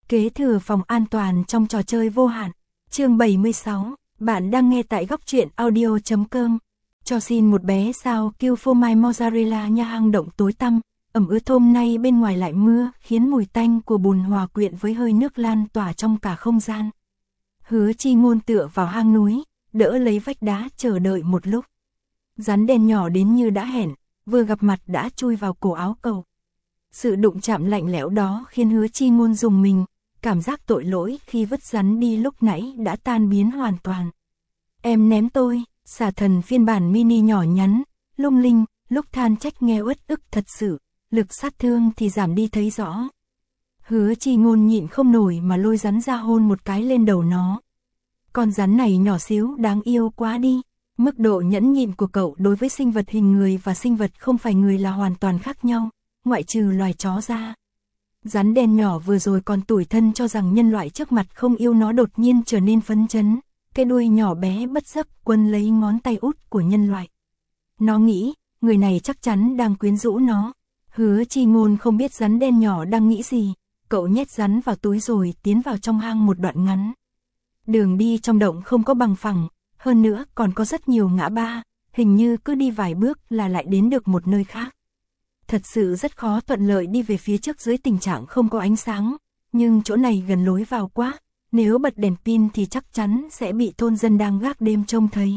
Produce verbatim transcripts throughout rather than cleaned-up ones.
Kế thừa phòng an toàn trong trò chơi vô hạn. Chương bảy mươi sáu, bạn đang nghe tại góc truyện audio chấm com. Cho xin một bé sao kêu phô mai mozzarella nha, hang động tối tăm, ẩm ướt hôm nay bên ngoài lại mưa, khiến mùi tanh của bùn hòa quyện với hơi nước lan tỏa trong cả không gian. Hứa Chi Ngôn tựa vào hang núi, đỡ lấy vách đá chờ đợi một lúc. Rắn đen nhỏ đến như đã hẹn, vừa gặp mặt đã chui vào cổ áo cậu. Sự đụng chạm lạnh lẽo đó khiến Hứa Chi Ngôn rùng mình, cảm giác tội lỗi khi vứt rắn đi lúc nãy đã tan biến hoàn toàn. Em ném tôi, xà thần phiên bản mini nhỏ nhắn, lung linh, lúc than trách nghe uất ức thật sự, lực sát thương thì giảm đi thấy rõ. Hứa Chi Ngôn nhịn không nổi mà lôi rắn ra hôn một cái lên đầu nó. Con rắn này nhỏ xíu đáng yêu quá đi. Mức độ nhẫn nhịn của cậu đối với sinh vật hình người và sinh vật không phải người là hoàn toàn khác nhau, ngoại trừ loài chó ra. Rắn đen nhỏ vừa rồi còn tủi thân cho rằng nhân loại trước mặt không yêu nó, đột nhiên trở nên phấn chấn, cái đuôi nhỏ bé bất giấc quấn lấy ngón tay út của nhân loại. Nó nghĩ, người này chắc chắn đang quyến rũ nó. Hứa Chi Ngôn không biết rắn đen nhỏ đang nghĩ gì, cậu nhét rắn vào túi rồi tiến vào trong hang một đoạn ngắn. Đường đi trong động không có bằng phẳng, hơn nữa còn có rất nhiều ngã ba, hình như cứ đi vài bước là lại đến được một nơi khác. Thật sự rất khó thuận lợi đi về phía trước dưới tình trạng không có ánh sáng, nhưng chỗ này gần lối vào quá, nếu bật đèn pin thì chắc chắn sẽ bị thôn dân đang gác đêm trông thấy.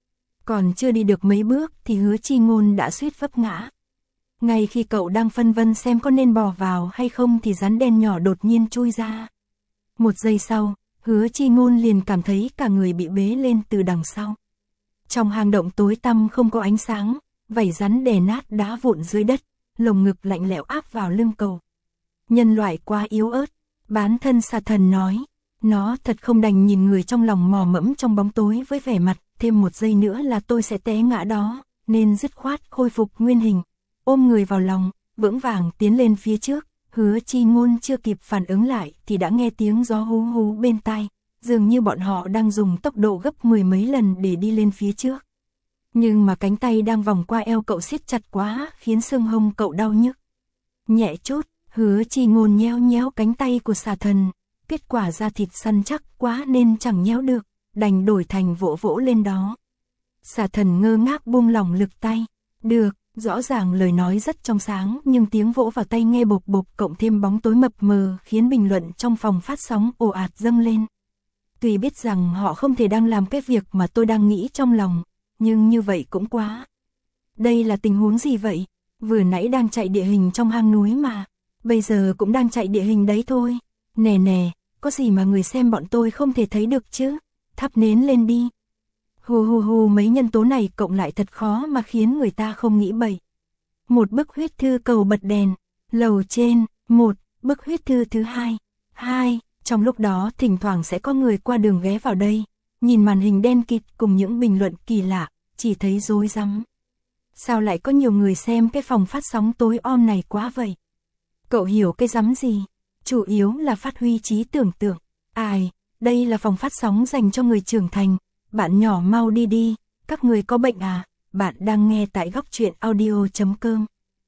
Còn chưa đi được mấy bước thì Hứa Chi Ngôn đã suýt vấp ngã. Ngay khi cậu đang phân vân xem có nên bò vào hay không thì rắn đen nhỏ đột nhiên chui ra. Một giây sau, Hứa Chi Ngôn liền cảm thấy cả người bị bế lên từ đằng sau. Trong hang động tối tăm không có ánh sáng, vảy rắn đè nát đá vụn dưới đất, lồng ngực lạnh lẽo áp vào lưng cậu. Nhân loại quá yếu ớt, bán thân xà thần nói. Nó thật không đành nhìn người trong lòng mò mẫm trong bóng tối với vẻ mặt, thêm một giây nữa là tôi sẽ té ngã đó, nên dứt khoát khôi phục nguyên hình, ôm người vào lòng, vững vàng tiến lên phía trước. Hứa Chi Ngôn chưa kịp phản ứng lại thì đã nghe tiếng gió hú hú bên tai, dường như bọn họ đang dùng tốc độ gấp mười mấy lần để đi lên phía trước. Nhưng mà cánh tay đang vòng qua eo cậu siết chặt quá, khiến xương hông cậu đau nhức. Nhẹ chút, Hứa Chi Ngôn nhéo nhéo cánh tay của xà thần, kết quả da thịt săn chắc quá nên chẳng nhéo được, đành đổi thành vỗ vỗ lên đó. Xà thần ngơ ngác buông lỏng lực tay, được. Rõ ràng lời nói rất trong sáng nhưng tiếng vỗ vào tay nghe bộp bộp cộng thêm bóng tối mập mờ khiến bình luận trong phòng phát sóng ồ ạt dâng lên. Tuy biết rằng họ không thể đang làm cái việc mà tôi đang nghĩ trong lòng, nhưng như vậy cũng quá. Đây là tình huống gì vậy? Vừa nãy đang chạy địa hình trong hang núi mà, bây giờ cũng đang chạy địa hình đấy thôi. Nè nè, có gì mà người xem bọn tôi không thể thấy được chứ? Thắp nến lên đi. Hù hù hù, mấy nhân tố này cộng lại thật khó mà khiến người ta không nghĩ bậy. Một bức huyết thư cầu bật đèn, lầu trên, một, bức huyết thư thứ hai, hai, trong lúc đó thỉnh thoảng sẽ có người qua đường ghé vào đây, nhìn màn hình đen kịt cùng những bình luận kỳ lạ, chỉ thấy rối rắm. Sao lại có nhiều người xem cái phòng phát sóng tối om này quá vậy? Cậu hiểu cái rắm gì? Chủ yếu là phát huy trí tưởng tượng. Ai, đây là phòng phát sóng dành cho người trưởng thành. Bạn nhỏ mau đi đi, các người có bệnh à? Bạn đang nghe tại góc truyện audio chấm com.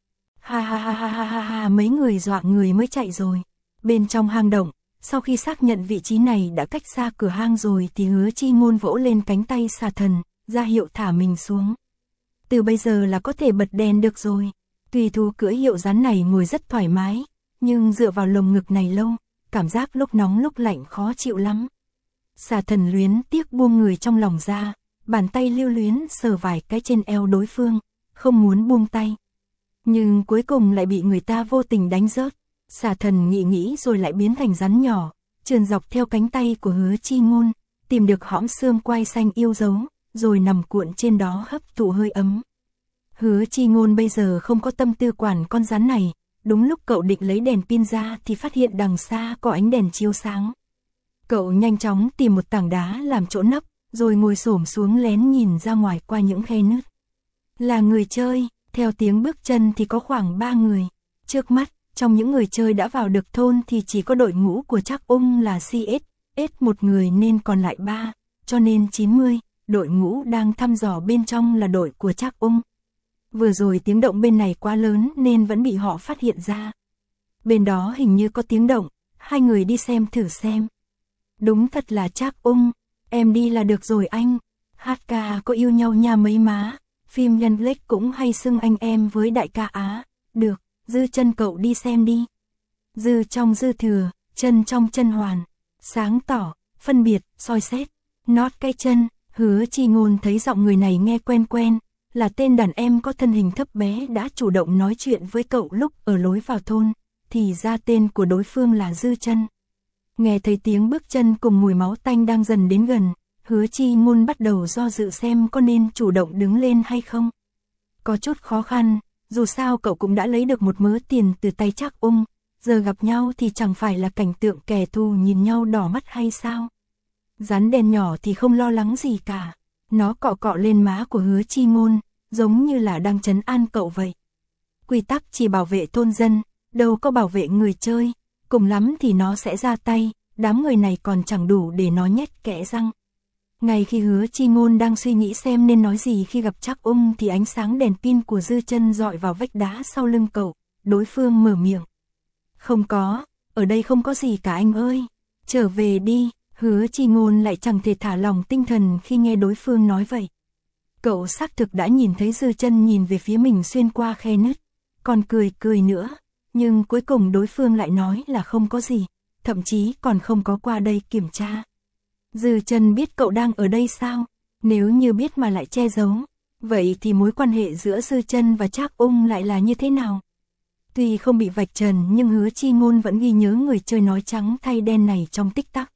Ha ha ha ha ha ha ha, mấy người dọa người mới chạy rồi. Bên trong hang động, sau khi xác nhận vị trí này đã cách xa cửa hang rồi thì Hứa Chi Ngôn vỗ lên cánh tay xà thần, ra hiệu thả mình xuống. Từ bây giờ là có thể bật đèn được rồi. Tùy thú cưỡi hiệu rắn này ngồi rất thoải mái, nhưng dựa vào lồng ngực này lâu, cảm giác lúc nóng lúc lạnh khó chịu lắm. Xà thần luyến tiếc buông người trong lòng ra, bàn tay lưu luyến sờ vài cái trên eo đối phương, không muốn buông tay. Nhưng cuối cùng lại bị người ta vô tình đánh rớt. Xà thần nghĩ nghĩ rồi lại biến thành rắn nhỏ, trườn dọc theo cánh tay của Hứa Chi Ngôn, tìm được hõm xương quai xanh yêu dấu, rồi nằm cuộn trên đó hấp thụ hơi ấm. Hứa Chi Ngôn bây giờ không có tâm tư quản con rắn này, đúng lúc cậu định lấy đèn pin ra thì phát hiện đằng xa có ánh đèn chiếu sáng. Cậu nhanh chóng tìm một tảng đá làm chỗ nấp, rồi ngồi xổm xuống lén nhìn ra ngoài qua những khe nứt. Là người chơi, theo tiếng bước chân thì có khoảng ba người. Trước mắt, trong những người chơi đã vào được thôn thì chỉ có đội ngũ của Trác Ung là xê ét, ét một người nên còn lại ba, cho nên chín mươi, đội ngũ đang thăm dò bên trong là đội của Trác Ung. Vừa rồi tiếng động bên này quá lớn nên vẫn bị họ phát hiện ra. Bên đó hình như có tiếng động. hai người đi xem thử xem. Đúng thật là Trác Ung, em đi là được rồi anh. Hát ca có yêu nhau nha mấy má, phim nhân Blake cũng hay xưng anh em với đại ca Á. Được, Dư Chân cậu đi xem đi. Dư trong dư thừa, chân trong chân hoàn, sáng tỏ, phân biệt, soi xét, nót cái chân. Hứa Chi Ngôn thấy giọng người này nghe quen quen, là tên đàn em có thân hình thấp bé đã chủ động nói chuyện với cậu lúc ở lối vào thôn, thì ra tên của đối phương là Dư Chân. Nghe thấy tiếng bước chân cùng mùi máu tanh đang dần đến gần, Hứa Chi Ngôn bắt đầu do dự xem có nên chủ động đứng lên hay không. Có chút khó khăn, dù sao cậu cũng đã lấy được một mớ tiền từ tay Trác Ung, giờ gặp nhau thì chẳng phải là cảnh tượng kẻ thù nhìn nhau đỏ mắt hay sao. Rắn đen nhỏ thì không lo lắng gì cả, nó cọ cọ lên má của Hứa Chi Ngôn, giống như là đang trấn an cậu vậy. Quy tắc chỉ bảo vệ thôn dân, đâu có bảo vệ người chơi, cùng lắm thì nó sẽ ra tay, đám người này còn chẳng đủ để nó nhét kẽ răng. Ngay khi Hứa Chi Ngôn đang suy nghĩ xem nên nói gì khi gặp Trác Ung thì ánh sáng đèn pin của Dư Chân dọi vào vách đá sau lưng cậu, đối phương mở miệng. Không có, ở đây không có gì cả anh ơi, trở về đi. Hứa Chi Ngôn lại chẳng thể thả lòng tinh thần khi nghe đối phương nói vậy. Cậu xác thực đã nhìn thấy Dư Chân nhìn về phía mình xuyên qua khe nứt, còn cười cười nữa, nhưng cuối cùng đối phương lại nói là không có gì, thậm chí còn không có qua đây kiểm tra. Dư Chân biết cậu đang ở đây sao? Nếu như biết mà lại che giấu, vậy thì mối quan hệ giữa Dư Chân và Trác Ung lại là như thế nào? Tuy không bị vạch trần nhưng Hứa Chi Ngôn vẫn ghi nhớ người chơi nói trắng thay đen này trong tích tắc.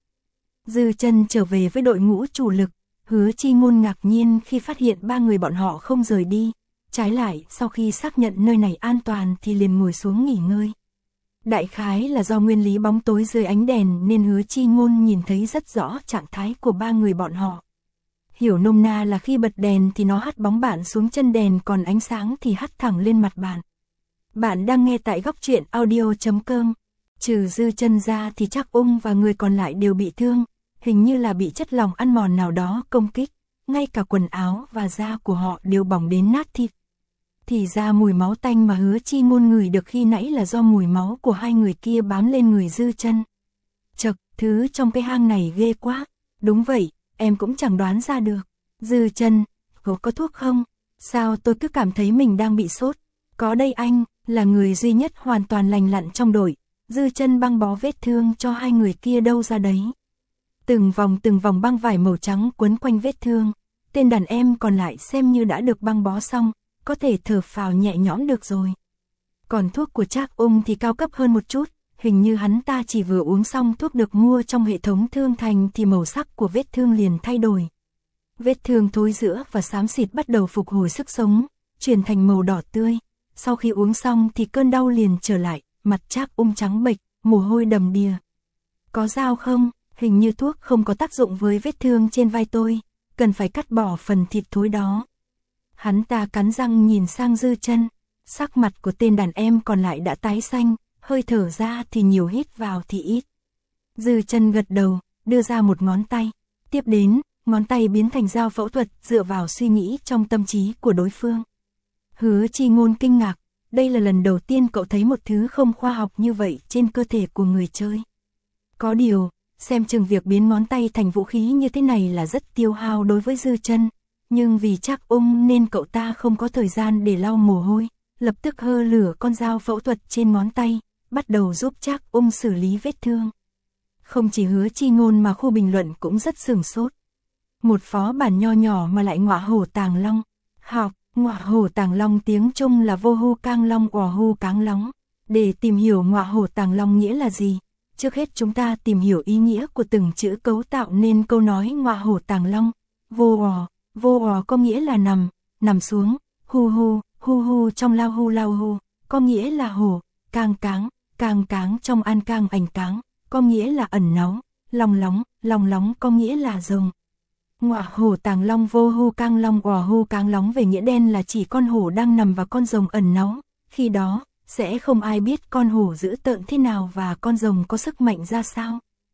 Dư Chân trở về với đội ngũ chủ lực, Hứa Chi Ngôn ngạc nhiên khi phát hiện ba người bọn họ không rời đi, trái lại sau khi xác nhận nơi này an toàn thì liền ngồi xuống nghỉ ngơi. Đại khái là do nguyên lý bóng tối dưới ánh đèn nên Hứa Chi Ngôn nhìn thấy rất rõ trạng thái của ba người bọn họ. Hiểu nôm na là khi bật đèn thì nó hắt bóng bạn xuống chân đèn, còn ánh sáng thì hắt thẳng lên mặt bạn. Bạn đang nghe tại góc truyện audio chấm com. Trừ Dư Chân ra thì Trác Ung và người còn lại đều bị thương, hình như là bị chất lỏng ăn mòn nào đó công kích, ngay cả quần áo và da của họ đều bỏng đến nát thịt. Thì ra mùi máu tanh mà Hứa Chi Ngôn ngửi được khi nãy là do mùi máu của hai người kia bám lên người Dư Chân. Chậc, thứ trong cái hang này ghê quá. Đúng vậy, em cũng chẳng đoán ra được. Dư Chân, có, có thuốc không? Sao tôi cứ cảm thấy mình đang bị sốt? Có đây anh, là người duy nhất hoàn toàn lành lặn trong đội. Dư Chân băng bó vết thương cho hai người kia đâu ra đấy. Từng vòng từng vòng băng vải màu trắng quấn quanh vết thương, tên đàn em còn lại xem như đã được băng bó xong, có thể thở phào nhẹ nhõm được rồi. Còn thuốc của Trác Ung thì cao cấp hơn một chút, hình như hắn ta chỉ vừa uống xong thuốc được mua trong hệ thống thương thành thì màu sắc của vết thương liền thay đổi. Vết thương thối rữa và xám xịt bắt đầu phục hồi sức sống, chuyển thành màu đỏ tươi. Sau khi uống xong thì cơn đau liền trở lại, mặt Trác Ung trắng bệch, mồ hôi đầm đìa. Có dao không? Hình như thuốc không có tác dụng với vết thương trên vai tôi, cần phải cắt bỏ phần thịt thối đó. Hắn ta cắn răng nhìn sang Dư Chân, sắc mặt của tên đàn em còn lại đã tái xanh, hơi thở ra thì nhiều hít vào thì ít. Dư Chân gật đầu, đưa ra một ngón tay, tiếp đến, ngón tay biến thành dao phẫu thuật dựa vào suy nghĩ trong tâm trí của đối phương. Hứa Chi Ngôn kinh ngạc, đây là lần đầu tiên cậu thấy một thứ không khoa học như vậy trên cơ thể của người chơi. Có điều, xem chừng việc biến ngón tay thành vũ khí như thế này là rất tiêu hao đối với Dư Chân, nhưng vì Trác Ung nên cậu ta không có thời gian để lau mồ hôi, lập tức hơ lửa con dao phẫu thuật trên ngón tay, bắt đầu giúp Trác Ung xử lý vết thương. Không chỉ Hứa Chi Ngôn mà khu bình luận cũng rất sửng sốt. Một phó bản nho nhỏ mà lại ngọa hổ tàng long. Học, ngọa hổ tàng long tiếng Trung là vô hu cang long òa hu cáng lóng. Để tìm hiểu ngọa hổ tàng long nghĩa là gì, trước hết chúng ta tìm hiểu ý nghĩa của từng chữ cấu tạo nên câu nói ngọa hổ tàng long. Vô ò, vô ò có nghĩa là nằm, nằm xuống, hu hu, hu hu trong lao hu lao hu, có nghĩa là hổ, cang cáng, cang cáng trong an cang ảnh cáng, có nghĩa là ẩn náu, long lóng, long lóng có nghĩa là rồng. Ngọa hổ tàng long vô hu cang long òa hu cáng lóng về nghĩa đen là chỉ con hổ đang nằm và con rồng ẩn náu, khi đó, sẽ không ai biết con hổ dữ tợn thế nào và con rồng có sức mạnh ra sao.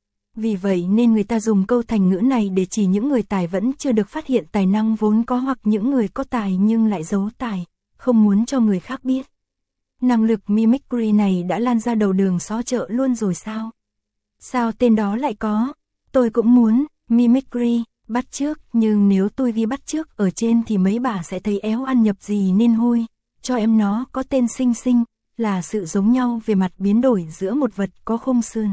Vì vậy nên người ta dùng câu thành ngữ này để chỉ những người tài vẫn chưa được phát hiện tài năng vốn có hoặc những người có tài nhưng lại giấu tài, không muốn cho người khác biết. Năng lực mimicry này đã lan ra đầu đường xó chợ luôn rồi sao? Sao tên đó lại có? Tôi cũng muốn, mimicry, bắt chước, nhưng nếu tôi ghi bắt chước ở trên thì mấy bà sẽ thấy éo ăn nhập gì nên hôi. Cho em nó có tên xinh xinh, là sự giống nhau về mặt biến đổi giữa một vật có khung xương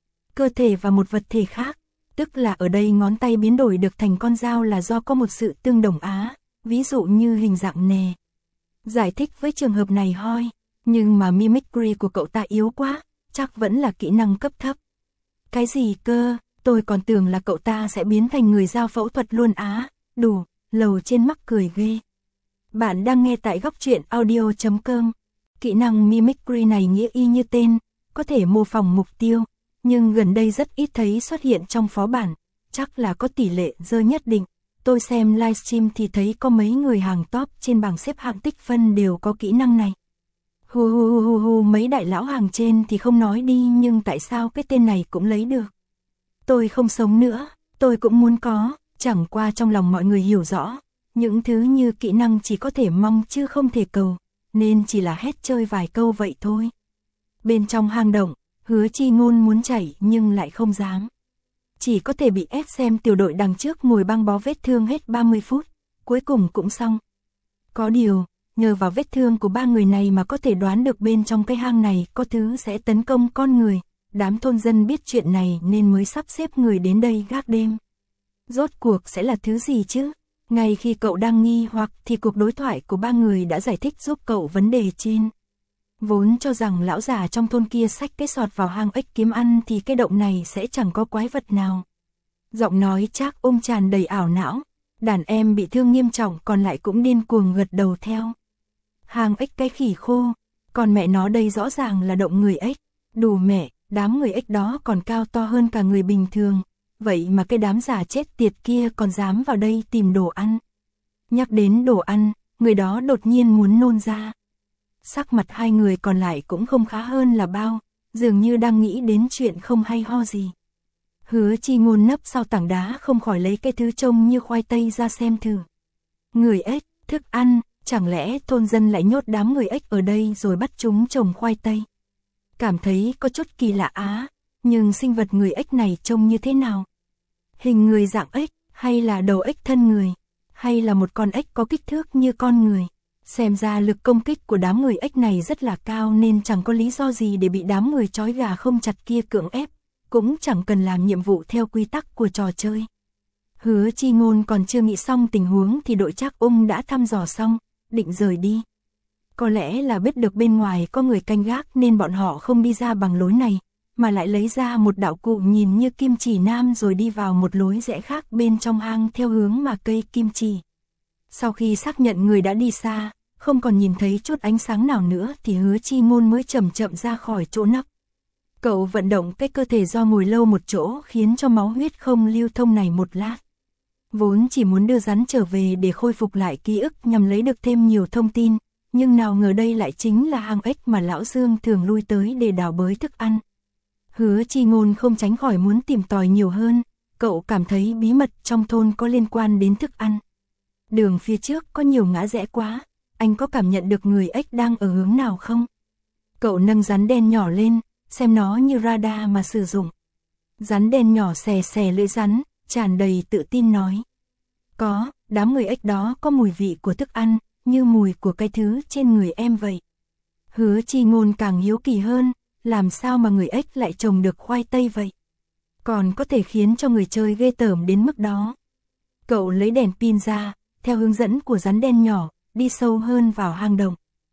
cơ thể và một vật thể khác. Tức là ở đây ngón tay biến đổi được thành con dao là do có một sự tương đồng á, ví dụ như hình dạng nè. Giải thích với trường hợp này hoi, nhưng mà mimicry của cậu ta yếu quá, chắc vẫn là kỹ năng cấp thấp. Cái gì cơ, tôi còn tưởng là cậu ta sẽ biến thành người dao phẫu thuật luôn á, đủ, lầu trên mắc cười ghê. Bạn đang nghe tại góc truyện audio chấm com. Kỹ năng mimicry này nghĩa y như tên, có thể mô phỏng mục tiêu, nhưng gần đây rất ít thấy xuất hiện trong phó bản, chắc là có tỷ lệ dơ nhất định. Tôi xem livestream thì thấy có mấy người hàng top trên bảng xếp hạng tích phân đều có kỹ năng này. Hu hu hu hu hu, mấy đại lão hàng trên thì không nói đi, nhưng tại sao cái tên này cũng lấy được? Tôi không sống nữa, tôi cũng muốn có, chẳng qua trong lòng mọi người hiểu rõ, những thứ như kỹ năng chỉ có thể mong chứ không thể cầu, nên chỉ là hét chơi vài câu vậy thôi. Bên trong hang động, Hứa Chi Ngôn muốn chạy nhưng lại không dám. Chỉ có thể bị ép xem tiểu đội đằng trước ngồi băng bó vết thương hết ba mươi phút, cuối cùng cũng xong. Có điều, nhờ vào vết thương của ba người này mà có thể đoán được bên trong cái hang này có thứ sẽ tấn công con người. Đám thôn dân biết chuyện này nên mới sắp xếp người đến đây gác đêm. Rốt cuộc sẽ là thứ gì chứ? Ngay khi cậu đang nghi hoặc thì cuộc đối thoại của ba người đã giải thích giúp cậu vấn đề trên. Vốn cho rằng lão già trong thôn kia xách cái sọt vào hang ếch kiếm ăn thì cái động này sẽ chẳng có quái vật nào. Giọng nói Trác Ung tràn đầy ảo não, đàn em bị thương nghiêm trọng còn lại cũng điên cuồng gật đầu theo. Hang ếch cái khỉ khô, còn mẹ nó đây rõ ràng là động người ếch, đủ mẹ, đám người ếch đó còn cao to hơn cả người bình thường, vậy mà cái đám già chết tiệt kia còn dám vào đây tìm đồ ăn. Nhắc đến đồ ăn, người đó đột nhiên muốn nôn ra. Sắc mặt hai người còn lại cũng không khá hơn là bao, dường như đang nghĩ đến chuyện không hay ho gì. Hứa Chi Ngôn nấp sau tảng đá không khỏi lấy cái thứ trông như khoai tây ra xem thử. Người ếch, thức ăn, chẳng lẽ thôn dân lại nhốt đám người ếch ở đây rồi bắt chúng trồng khoai tây? Cảm thấy có chút kỳ lạ á, nhưng sinh vật người ếch này trông như thế nào? Hình người dạng ếch, hay là đầu ếch thân người, hay là một con ếch có kích thước như con người? Xem ra lực công kích của đám người ếch này rất là cao nên chẳng có lý do gì để bị đám người trói gà không chặt kia cưỡng ép, cũng chẳng cần làm nhiệm vụ theo quy tắc của trò chơi. Hứa Chi Ngôn còn chưa nghĩ xong tình huống thì đội Trác Ung đã thăm dò xong, định rời đi. Có lẽ là biết được bên ngoài có người canh gác nên bọn họ không đi ra bằng lối này, mà lại lấy ra một đạo cụ nhìn như kim chỉ nam rồi đi vào một lối rẽ khác bên trong hang theo hướng mà cây kim chỉ. Sau khi xác nhận người đã đi xa, không còn nhìn thấy chút ánh sáng nào nữa thì Hứa Chi Ngôn mới chậm chậm ra khỏi chỗ nấp. Cậu vận động cái cơ thể do ngồi lâu một chỗ khiến cho máu huyết không lưu thông này một lát. Vốn chỉ muốn đưa rắn trở về để khôi phục lại ký ức nhằm lấy được thêm nhiều thông tin, nhưng nào ngờ đây lại chính là hang ếch mà lão Dương thường lui tới để đào bới thức ăn. Hứa Chi Ngôn không tránh khỏi muốn tìm tòi nhiều hơn, cậu cảm thấy bí mật trong thôn có liên quan đến thức ăn. Đường phía trước có nhiều ngã rẽ quá, anh có cảm nhận được người ếch đang ở hướng nào không? Cậu nâng rắn đen nhỏ lên, xem nó như radar mà sử dụng. Rắn đen nhỏ xè xè lưỡi rắn, tràn đầy tự tin nói. Có, đám người ếch đó có mùi vị của thức ăn, như mùi của cái thứ trên người em vậy. Hứa Chi Ngôn càng hiếu kỳ hơn, làm sao mà người ếch lại trồng được khoai tây vậy? Còn có thể khiến cho người chơi ghê tởm đến mức đó. Cậu lấy đèn pin ra, theo hướng dẫn của rắn đen nhỏ, đi sâu hơn vào hang động.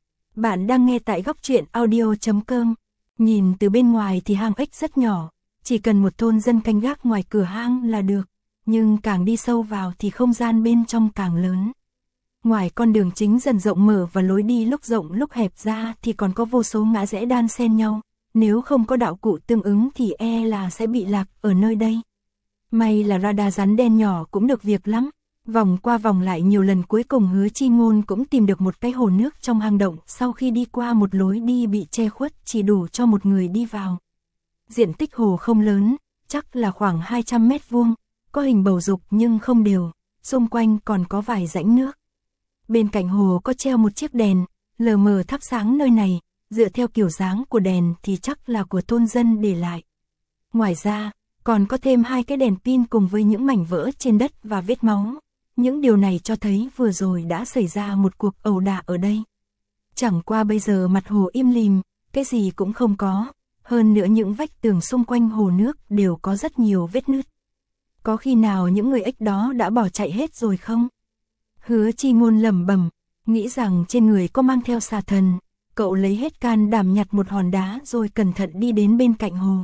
Bạn đang nghe tại góc truyện audio chấm com. Nhìn từ bên ngoài thì hang ếch rất nhỏ, chỉ cần một thôn dân canh gác ngoài cửa hang là được, nhưng càng đi sâu vào thì không gian bên trong càng lớn. Ngoài con đường chính dần rộng mở và lối đi lúc rộng lúc hẹp ra thì còn có vô số ngã rẽ đan xen nhau, nếu không có đạo cụ tương ứng thì e là sẽ bị lạc ở nơi đây. May là radar rắn đen nhỏ cũng được việc lắm, vòng qua vòng lại nhiều lần cuối cùng Hứa Chi Ngôn cũng tìm được một cái hồ nước trong hang động sau khi đi qua một lối đi bị che khuất chỉ đủ cho một người đi vào. Diện tích hồ không lớn, chắc là khoảng hai trăm mét vuông, có hình bầu dục nhưng không đều, xung quanh còn có vài rãnh nước. Bên cạnh hồ có treo một chiếc đèn, lờ mờ thắp sáng nơi này, dựa theo kiểu dáng của đèn thì chắc là của thôn dân để lại. Ngoài ra, còn có thêm hai cái đèn pin cùng với những mảnh vỡ trên đất và vết máu. Những điều này cho thấy vừa rồi đã xảy ra một cuộc ẩu đả ở đây. Chẳng qua bây giờ mặt hồ im lìm, cái gì cũng không có. Hơn nữa những vách tường xung quanh hồ nước đều có rất nhiều vết nứt. Có khi nào những người ếch đó đã bỏ chạy hết rồi không? Hứa Chi Ngôn lẩm bẩm, nghĩ rằng trên người có mang theo xà thần. Cậu lấy hết can đảm nhặt một hòn đá rồi cẩn thận đi đến bên cạnh hồ.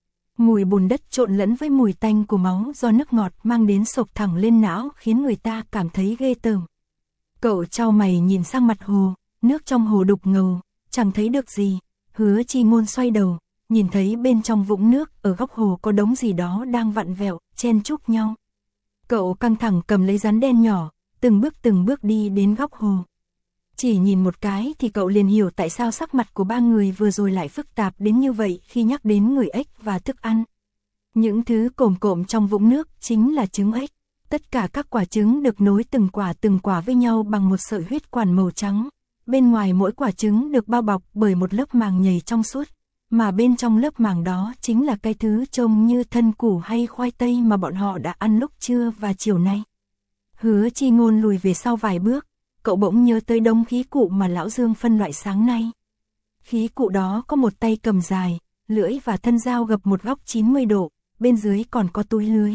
Mùi bùn đất trộn lẫn với mùi tanh của máu do nước ngọt mang đến sộc thẳng lên não khiến người ta cảm thấy ghê tởm. Cậu chau mày nhìn sang mặt hồ, nước trong hồ đục ngầu, chẳng thấy được gì. Hứa Chi Ngôn xoay đầu, nhìn thấy bên trong vũng nước ở góc hồ có đống gì đó đang vặn vẹo, chen chúc nhau. Cậu căng thẳng cầm lấy rắn đen nhỏ, từng bước từng bước đi đến góc hồ. Chỉ nhìn một cái thì cậu liền hiểu tại sao sắc mặt của ba người vừa rồi lại phức tạp đến như vậy khi nhắc đến người ếch và thức ăn. Những thứ cồm cộm trong vũng nước chính là trứng ếch. Tất cả các quả trứng được nối từng quả từng quả với nhau bằng một sợi huyết quản màu trắng. Bên ngoài mỗi quả trứng được bao bọc bởi một lớp màng nhầy trong suốt. Mà bên trong lớp màng đó chính là cái thứ trông như thân củ hay khoai tây mà bọn họ đã ăn lúc trưa và chiều nay. Hứa Chi Ngôn lùi về sau vài bước. Cậu bỗng nhớ tới đống khí cụ mà lão Dương phân loại sáng nay. Khí cụ đó có một tay cầm dài, lưỡi và thân dao gập một góc chín mươi độ, bên dưới còn có túi lưới.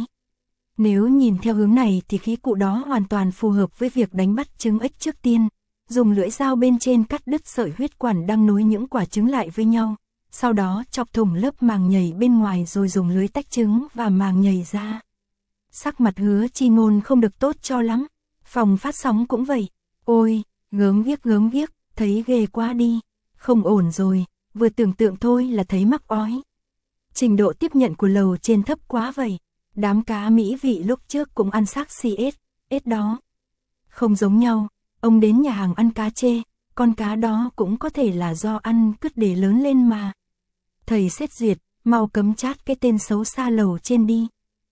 Nếu nhìn theo hướng này thì khí cụ đó hoàn toàn phù hợp với việc đánh bắt trứng ếch trước tiên. Dùng lưỡi dao bên trên cắt đứt sợi huyết quản đang nối những quả trứng lại với nhau. Sau đó chọc thủng lớp màng nhầy bên ngoài rồi dùng lưới tách trứng và màng nhầy ra. Sắc mặt Hứa Chi Ngôn không được tốt cho lắm. Phòng phát sóng cũng vậy. Ôi, gớm ghiếc gớm ghiếc, thấy ghê quá đi. Không ổn rồi, vừa tưởng tượng thôi là thấy mắc ói. Trình độ tiếp nhận của lầu trên thấp quá vậy. Đám cá mỹ vị lúc trước cũng ăn xác xì ếch, ếch đó. Không giống nhau, ông đến nhà hàng ăn cá chê, con cá đó cũng có thể là do ăn cứt để lớn lên mà. Thầy xét duyệt, mau cấm chát cái tên xấu xa lầu trên đi.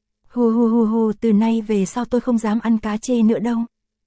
Hù hù hù hù, từ nay về sau tôi không dám ăn cá chê nữa đâu.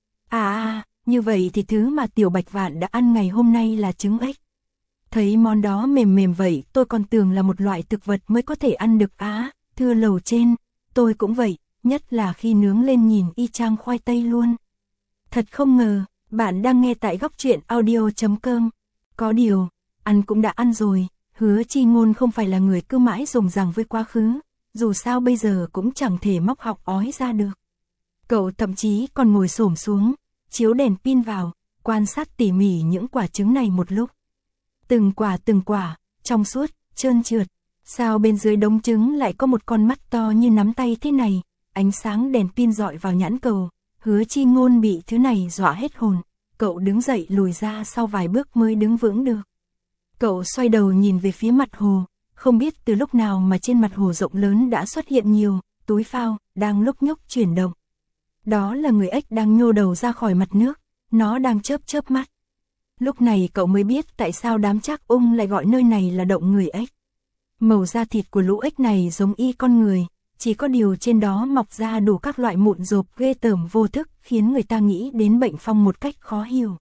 À à, như vậy thì thứ mà Tiểu Bạch Vạn đã ăn ngày hôm nay là trứng ếch. Thấy món đó mềm mềm vậy, tôi còn tưởng là một loại thực vật mới có thể ăn được á. Thưa lầu trên, tôi cũng vậy, nhất là khi nướng lên nhìn y chang khoai tây luôn. Thật không ngờ, bạn đang nghe tại góc truyện audio chấm com. Có điều, ăn cũng đã ăn rồi, Hứa Chi Ngôn không phải là người cứ mãi dùng rằng với quá khứ, dù sao bây giờ cũng chẳng thể móc họng ói ra được. Cậu thậm chí còn ngồi xổm xuống, chiếu đèn pin vào, quan sát tỉ mỉ những quả trứng này một lúc. Từng quả từng quả, trong suốt, trơn trượt. Sao bên dưới đống trứng lại có một con mắt to như nắm tay thế này? Ánh sáng đèn pin dọi vào nhãn cầu, Hứa Chi Ngôn bị thứ này dọa hết hồn. Cậu đứng dậy lùi ra sau vài bước mới đứng vững được. Cậu xoay đầu nhìn về phía mặt hồ, không biết từ lúc nào mà trên mặt hồ rộng lớn đã xuất hiện nhiều túi phao đang lúc nhúc chuyển động. Đó là người ếch đang nhô đầu ra khỏi mặt nước, nó đang chớp chớp mắt. Lúc này cậu mới biết tại sao đám Trác Ung lại gọi nơi này là động người ếch. Màu da thịt của lũ ếch này giống y con người, chỉ có điều trên đó mọc ra đủ các loại mụn rộp ghê tởm vô thức khiến người ta nghĩ đến bệnh phong một cách khó hiểu.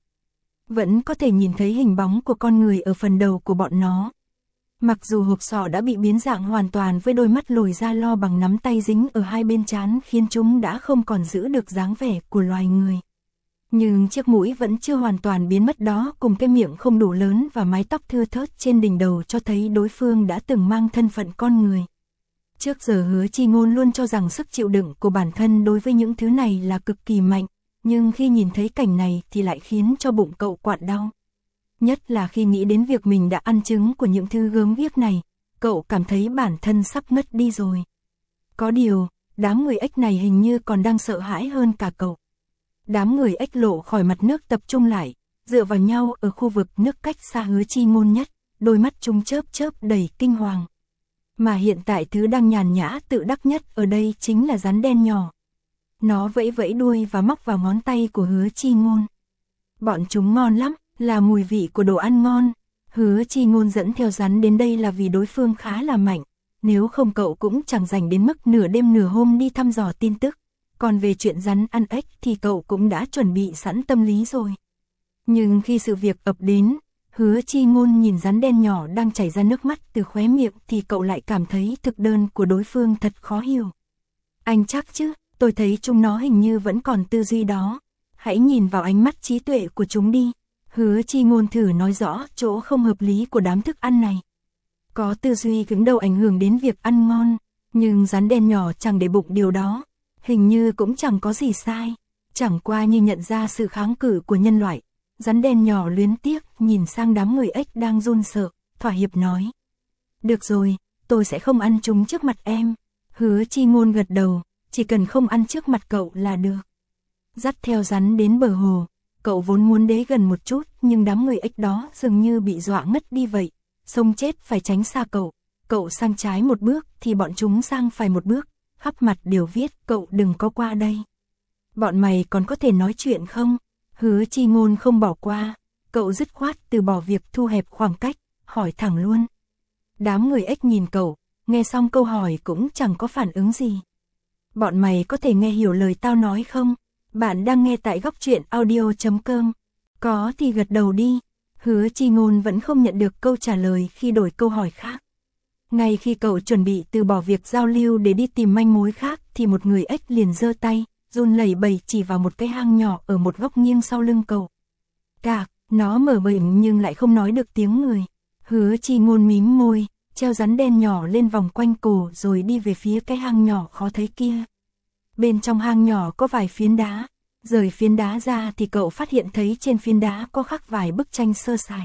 Vẫn có thể nhìn thấy hình bóng của con người ở phần đầu của bọn nó. Mặc dù hộp sọ đã bị biến dạng hoàn toàn với đôi mắt lồi ra lo bằng nắm tay dính ở hai bên trán khiến chúng đã không còn giữ được dáng vẻ của loài người. Nhưng chiếc mũi vẫn chưa hoàn toàn biến mất đó cùng cái miệng không đủ lớn và mái tóc thưa thớt trên đỉnh đầu cho thấy đối phương đã từng mang thân phận con người. Trước giờ Hứa Chi Ngôn luôn cho rằng sức chịu đựng của bản thân đối với những thứ này là cực kỳ mạnh, nhưng khi nhìn thấy cảnh này thì lại khiến cho bụng cậu quặn đau. Nhất là khi nghĩ đến việc mình đã ăn trứng của những thứ gớm ghiếc này, cậu cảm thấy bản thân sắp ngất đi rồi. Có điều, đám người ếch này hình như còn đang sợ hãi hơn cả cậu. Đám người ếch lộ khỏi mặt nước tập trung lại, dựa vào nhau ở khu vực nước cách xa Hứa Chi Ngôn nhất, đôi mắt chúng chớp chớp đầy kinh hoàng. Mà hiện tại thứ đang nhàn nhã tự đắc nhất ở đây chính là rắn đen nhỏ. Nó vẫy vẫy đuôi và móc vào ngón tay của Hứa Chi Ngôn. Bọn chúng ngon lắm, là mùi vị của đồ ăn ngon. Hứa Chi Ngôn dẫn theo rắn đến đây là vì đối phương khá là mạnh, nếu không cậu cũng chẳng dành đến mức nửa đêm nửa hôm đi thăm dò tin tức. Còn về chuyện rắn ăn ếch thì cậu cũng đã chuẩn bị sẵn tâm lý rồi. Nhưng khi sự việc ập đến, Hứa Chi Ngôn nhìn rắn đen nhỏ đang chảy ra nước mắt từ khóe miệng thì cậu lại cảm thấy thực đơn của đối phương thật khó hiểu. Anh chắc chứ, tôi thấy chúng nó hình như vẫn còn tư duy đó. Hãy nhìn vào ánh mắt trí tuệ của chúng đi. Hứa Chi Ngôn thử nói rõ chỗ không hợp lý của đám thức ăn này. Có tư duy cứng đầu ảnh hưởng đến việc ăn ngon, nhưng rắn đen nhỏ chẳng để bụng điều đó. Hình như cũng chẳng có gì sai. Chẳng qua như nhận ra sự kháng cự của nhân loại. Rắn đen nhỏ luyến tiếc nhìn sang đám người ếch đang run sợ, thỏa hiệp nói. Được rồi, tôi sẽ không ăn chúng trước mặt em. Hứa Chi Ngôn gật đầu, chỉ cần không ăn trước mặt cậu là được. Dắt theo rắn đến bờ hồ, cậu vốn muốn đế gần một chút nhưng đám người ếch đó dường như bị dọa ngất đi vậy. Sống chết phải tránh xa cậu, cậu sang trái một bước thì bọn chúng sang phải một bước, khắp mặt đều viết cậu đừng có qua đây. Bọn mày còn có thể nói chuyện không? Hứa Chi Ngôn không bỏ qua, cậu dứt khoát từ bỏ việc thu hẹp khoảng cách, hỏi thẳng luôn. Đám người ếch nhìn cậu, nghe xong câu hỏi cũng chẳng có phản ứng gì. Bọn mày có thể nghe hiểu lời tao nói không? Bạn đang nghe tại góc truyện audio chấm com. Có thì gật đầu đi. Hứa Chi Ngôn vẫn không nhận được câu trả lời khi đổi câu hỏi khác. Ngay khi cậu chuẩn bị từ bỏ việc giao lưu để đi tìm manh mối khác thì một người ếch liền giơ tay, run lẩy bẩy chỉ vào một cái hang nhỏ ở một góc nghiêng sau lưng cậu. Cạc, nó mở miệng nhưng lại không nói được tiếng người. Hứa Chi Ngôn mím môi, treo rắn đen nhỏ lên vòng quanh cổ rồi đi về phía cái hang nhỏ khó thấy kia. Bên trong hang nhỏ có vài phiến đá, rời phiến đá ra thì cậu phát hiện thấy trên phiến đá có khắc vài bức tranh sơ sài.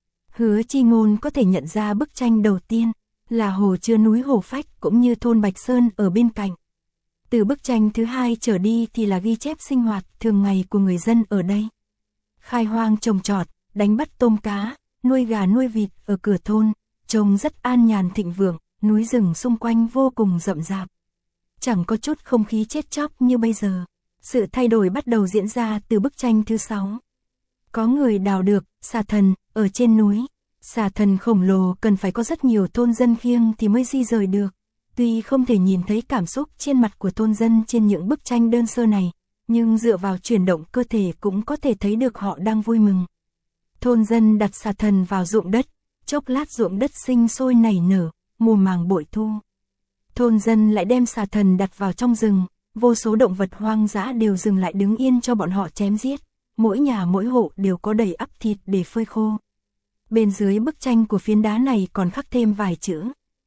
Hứa Chi Ngôn có thể nhận ra bức tranh đầu tiên là hồ chứa núi Hồ Phách cũng như thôn Bạch Sơn ở bên cạnh. Từ bức tranh thứ hai trở đi thì là ghi chép sinh hoạt thường ngày của người dân ở đây. Khai hoang trồng trọt, đánh bắt tôm cá, nuôi gà nuôi vịt ở cửa thôn, trông rất an nhàn thịnh vượng, núi rừng xung quanh vô cùng rậm rạp. Chẳng có chút không khí chết chóc như bây giờ. Sự thay đổi bắt đầu diễn ra từ bức tranh thứ sáu. Có người đào được xà thần ở trên núi. Xà thần khổng lồ cần phải có rất nhiều thôn dân khiêng thì mới di rời được. Tuy không thể nhìn thấy cảm xúc trên mặt của thôn dân trên những bức tranh đơn sơ này, nhưng dựa vào chuyển động cơ thể cũng có thể thấy được họ đang vui mừng. Thôn dân đặt xà thần vào ruộng đất, chốc lát ruộng đất sinh sôi nảy nở, mùa màng bội thu. Thôn dân lại đem xà thần đặt vào trong rừng, vô số động vật hoang dã đều dừng lại đứng yên cho bọn họ chém giết, mỗi nhà mỗi hộ đều có đầy ắp thịt để phơi khô. Bên dưới bức tranh của phiến đá này còn khắc thêm vài chữ.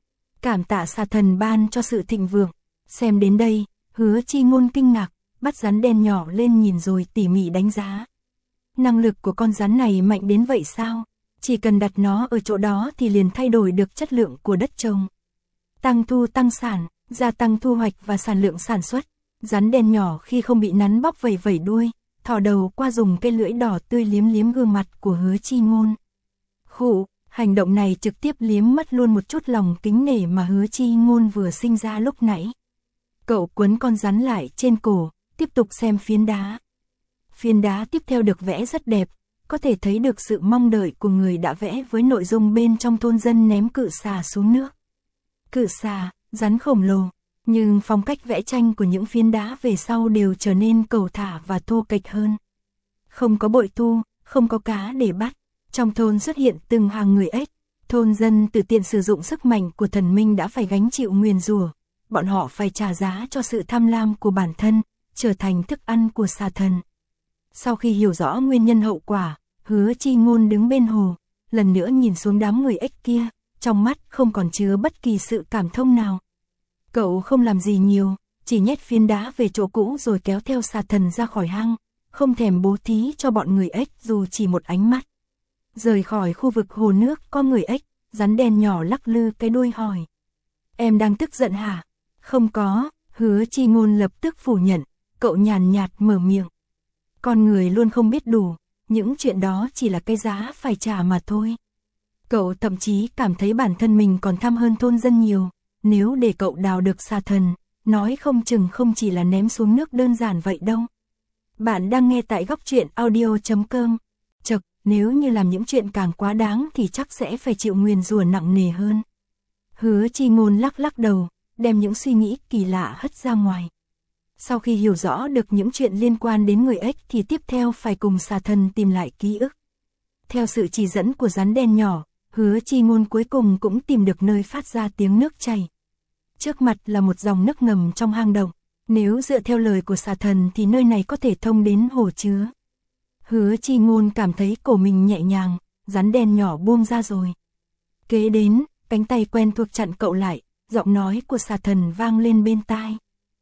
Cảm tạ xà thần ban cho sự thịnh vượng. Xem đến đây, Hứa Chi Ngôn kinh ngạc, bắt rắn đen nhỏ lên nhìn rồi tỉ mỉ đánh giá. Năng lực của con rắn này mạnh đến vậy sao? Chỉ cần đặt nó ở chỗ đó thì liền thay đổi được chất lượng của đất trồng. Tăng thu tăng sản, gia tăng thu hoạch và sản lượng sản xuất. Rắn đen nhỏ khi không bị nắn bóp vẩy vẩy đuôi, thò đầu qua dùng cây lưỡi đỏ tươi liếm liếm gương mặt của Hứa Chi Ngôn. Khụ, hành động này trực tiếp liếm mất luôn một chút lòng kính nể mà Hứa Chi Ngôn vừa sinh ra lúc nãy. Cậu quấn con rắn lại trên cổ, tiếp tục xem phiến đá. Phiến đá tiếp theo được vẽ rất đẹp, có thể thấy được sự mong đợi của người đã vẽ với nội dung bên trong thôn dân ném cự xà xuống nước. Cự xà, rắn khổng lồ, nhưng phong cách vẽ tranh của những phiến đá về sau đều trở nên cầu thả và thô kệch hơn. Không có bội thu, không có cá để bắt. Trong thôn xuất hiện từng hàng người ếch, thôn dân tự tiện sử dụng sức mạnh của thần minh đã phải gánh chịu nguyền rủa, bọn họ phải trả giá cho sự tham lam của bản thân, trở thành thức ăn của xà thần. Sau khi hiểu rõ nguyên nhân hậu quả, Hứa Chi Ngôn đứng bên hồ, lần nữa nhìn xuống đám người ếch kia, trong mắt không còn chứa bất kỳ sự cảm thông nào. Cậu không làm gì nhiều, chỉ nhét phiến đá về chỗ cũ rồi kéo theo xà thần ra khỏi hang, không thèm bố thí cho bọn người ếch dù chỉ một ánh mắt. Rời khỏi khu vực hồ nước có người ếch, rắn đen nhỏ lắc lư cái đuôi hỏi. Em đang tức giận hả? Không có, Hứa Chi Ngôn lập tức phủ nhận, cậu nhàn nhạt mở miệng. Con người luôn không biết đủ, những chuyện đó chỉ là cái giá phải trả mà thôi. Cậu thậm chí cảm thấy bản thân mình còn tham hơn thôn dân nhiều, nếu để cậu đào được xà thần, nói không chừng không chỉ là ném xuống nước đơn giản vậy đâu. Bạn đang nghe tại góc truyện audio chấm com. Chật, nếu như làm những chuyện càng quá đáng thì chắc sẽ phải chịu nguyền rủa nặng nề hơn. Hứa Chi Ngôn lắc lắc đầu, đem những suy nghĩ kỳ lạ hất ra ngoài. Sau khi hiểu rõ được những chuyện liên quan đến người ếch thì tiếp theo phải cùng xà thần tìm lại ký ức. Theo sự chỉ dẫn của rắn đen nhỏ, Hứa Chi Ngôn cuối cùng cũng tìm được nơi phát ra tiếng nước chảy. Trước mặt là một dòng nước ngầm trong hang động, nếu dựa theo lời của xà thần thì nơi này có thể thông đến hồ chứa. Hứa Chi Ngôn cảm thấy cổ mình nhẹ nhàng, rắn đen nhỏ buông ra rồi. Kế đến, cánh tay quen thuộc chặn cậu lại, giọng nói của xà thần vang lên bên tai.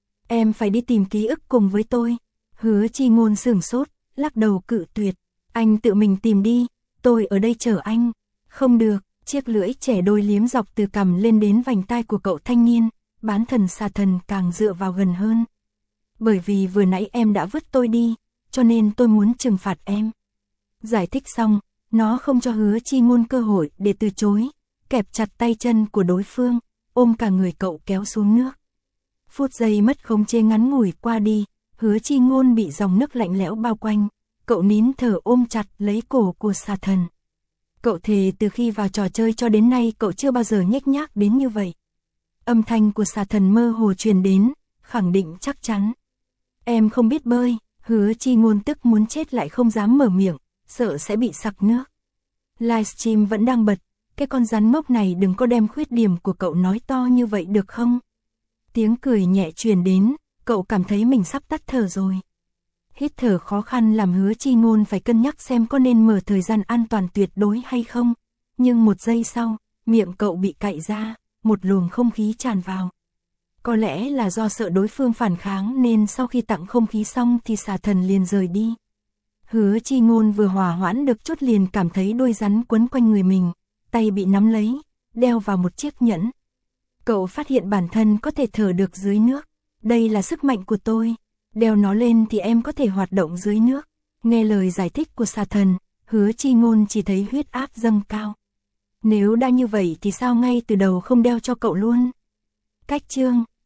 Em phải đi tìm ký ức cùng với tôi. Hứa Chi Ngôn sửng sốt, lắc đầu cự tuyệt. Anh tự mình tìm đi, tôi ở đây chờ anh. Không được, chiếc lưỡi trẻ đôi liếm dọc từ cằm lên đến vành tai của cậu thanh niên, bán thần xà thần càng dựa vào gần hơn. Bởi vì vừa nãy em đã vứt tôi đi, cho nên tôi muốn trừng phạt em. Giải thích xong, nó không cho Hứa Chi Ngôn cơ hội để từ chối, kẹp chặt tay chân của đối phương, ôm cả người cậu kéo xuống nước. Phút giây mất khống chế ngắn ngủi qua đi, Hứa Chi Ngôn bị dòng nước lạnh lẽo bao quanh, cậu nín thở ôm chặt lấy cổ của xà thần. Cậu thề từ khi vào trò chơi cho đến nay cậu chưa bao giờ nhếch nhác đến như vậy. Âm thanh của xà thần mơ hồ truyền đến, khẳng định chắc chắn. Em không biết bơi. Hứa Chi Ngôn tức muốn chết lại không dám mở miệng, sợ sẽ bị sặc nước. Livestream vẫn đang bật, cái con rắn ngốc này đừng có đem khuyết điểm của cậu nói to như vậy được không? Tiếng cười nhẹ truyền đến, cậu cảm thấy mình sắp tắt thở rồi. Hít thở khó khăn làm Hứa Chi Ngôn phải cân nhắc xem có nên mở thời gian an toàn tuyệt đối hay không. Nhưng một giây sau, miệng cậu bị cạy ra, một luồng không khí tràn vào. Có lẽ là do sợ đối phương phản kháng nên sau khi tặng không khí xong thì xà thần liền rời đi. Hứa Chi Ngôn vừa hòa hoãn được chút liền cảm thấy đôi rắn quấn quanh người mình, tay bị nắm lấy, đeo vào một chiếc nhẫn. Cậu phát hiện bản thân có thể thở được dưới nước. Đây là sức mạnh của tôi. Đeo nó lên thì em có thể hoạt động dưới nước. Nghe lời giải thích của xà thần, Hứa Chi Ngôn chỉ thấy huyết áp dâng cao. Nếu đã như vậy thì sao ngay từ đầu không đeo cho cậu luôn? Cách chương